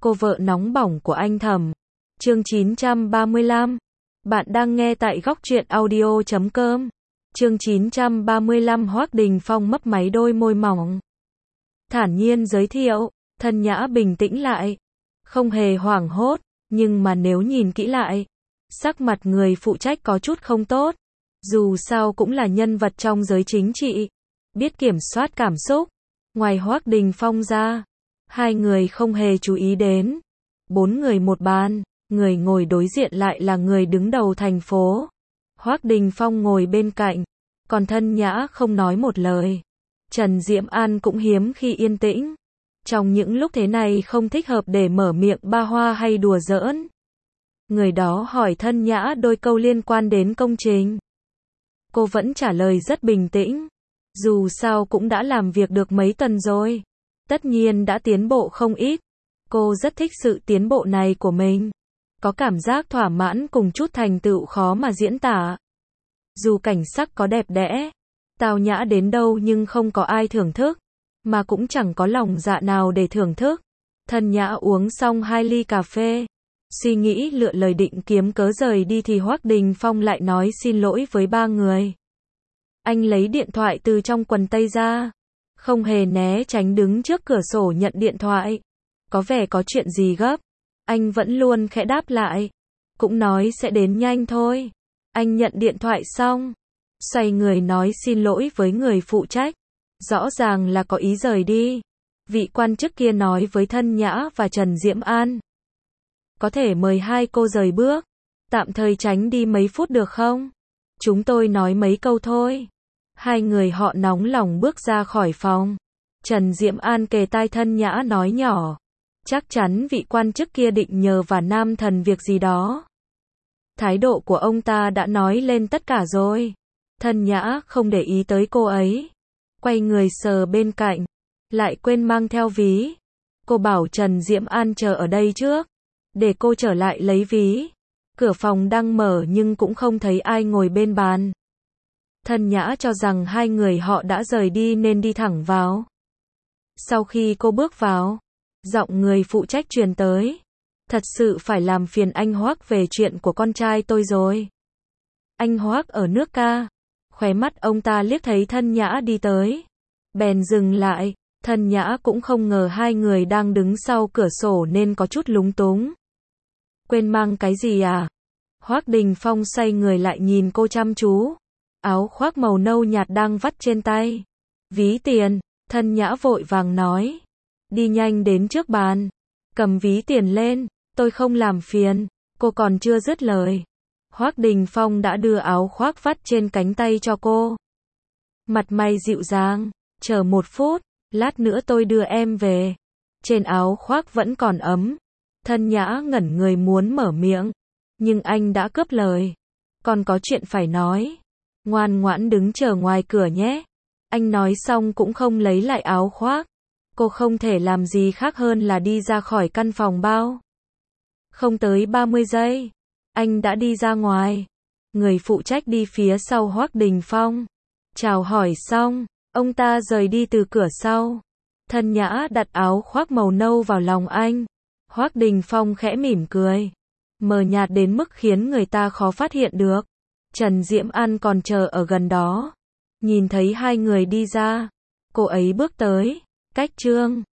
cô vợ nóng bỏng của anh Thẩm. Chương 935. Bạn đang nghe tại góc truyện audio.com. Chương 935. Hoắc Đình Phong mấp máy đôi môi mỏng, thản nhiên giới thiệu. Thân Nhã bình tĩnh lại, không hề hoảng hốt, nhưng mà nếu nhìn kỹ lại, sắc mặt người phụ trách có chút không tốt. Dù sao cũng là nhân vật trong giới chính trị, biết kiểm soát cảm xúc. Ngoài Hoắc Đình Phong ra, hai người không hề chú ý đến. 4 người một bàn, người ngồi đối diện lại là người đứng đầu thành phố. Hoắc Đình Phong ngồi bên cạnh, còn Thân Nhã không nói một lời. Trần Diễm An cũng hiếm khi yên tĩnh. Trong những lúc thế này không thích hợp để mở miệng ba hoa hay đùa giỡn. Người đó hỏi Thân Nhã đôi câu liên quan đến công trình. Cô vẫn trả lời rất bình tĩnh. Dù sao cũng đã làm việc được mấy tuần rồi. Tất nhiên đã tiến bộ không ít. Cô rất thích sự tiến bộ này của mình. Có cảm giác thỏa mãn cùng chút thành tựu khó mà diễn tả. Dù cảnh sắc có đẹp đẽ, tao nhã đến đâu nhưng không có ai thưởng thức. Mà cũng chẳng có lòng dạ nào để thưởng thức. Thân Nhã uống xong 2 ly cà phê. Suy nghĩ lựa lời định kiếm cớ rời đi thì Hoắc Đình Phong lại nói xin lỗi với 3 người. Anh lấy điện thoại từ trong quần tây ra. Không hề né tránh đứng trước cửa sổ nhận điện thoại. Có vẻ có chuyện gì gấp. Anh vẫn luôn khẽ đáp lại. Cũng nói sẽ đến nhanh thôi. Anh nhận điện thoại xong, xoay người nói xin lỗi với người phụ trách. Rõ ràng là có ý rời đi. Vị quan chức kia nói với Thân Nhã và Trần Diễm An. Có thể mời hai cô rời bước. Tạm thời tránh đi mấy phút được không? Chúng tôi nói mấy câu thôi. Hai người họ nóng lòng bước ra khỏi phòng. Trần Diễm An kề tai Thân Nhã nói nhỏ. Chắc chắn vị quan chức kia định nhờ và Nam Thần việc gì đó. Thái độ của ông ta đã nói lên tất cả rồi. Thân Nhã không để ý tới cô ấy. Quay người sờ bên cạnh. Lại quên mang theo ví. Cô bảo Trần Diễm An chờ ở đây trước. Để cô trở lại lấy ví. Cửa phòng đang mở nhưng cũng không thấy ai ngồi bên bàn. Thân Nhã cho rằng hai người họ đã rời đi nên đi thẳng vào. Sau khi cô bước vào, giọng người phụ trách truyền tới. Thật sự phải làm phiền anh Hoắc về chuyện của con trai tôi rồi. Anh Hoắc ở nước ca. Khóe mắt ông ta liếc thấy Thân Nhã đi tới. Bèn dừng lại. Thân Nhã cũng không ngờ hai người đang đứng sau cửa sổ nên có chút lúng túng. Quên mang cái gì à? Hoắc Đình Phong xoay người lại nhìn cô chăm chú. Áo khoác màu nâu nhạt đang vắt trên tay. Ví tiền. Thân Nhã vội vàng nói. Đi nhanh đến trước bàn. Cầm ví tiền lên. Tôi không làm phiền. Cô còn chưa dứt lời. Hoắc Đình Phong đã đưa áo khoác vắt trên cánh tay cho cô. Mặt mày dịu dàng. Chờ 1 phút. Lát nữa tôi đưa em về. Trên áo khoác vẫn còn ấm. Thân Nhã ngẩn người muốn mở miệng. Nhưng anh đã cướp lời. Còn có chuyện phải nói. Ngoan ngoãn đứng chờ ngoài cửa nhé. Anh nói xong cũng không lấy lại áo khoác. Cô không thể làm gì khác hơn là đi ra khỏi căn phòng bao. Không tới 30 giây. Anh đã đi ra ngoài. Người phụ trách đi phía sau Hoắc Đình Phong. Chào hỏi xong, ông ta rời đi từ cửa sau. Thân Nhã đặt áo khoác màu nâu vào lòng anh. Hoắc Đình Phong khẽ mỉm cười. Mờ nhạt đến mức khiến người ta khó phát hiện được. Trần Diễm An còn chờ ở gần đó. Nhìn thấy hai người đi ra. Cô ấy bước tới. Cách Trương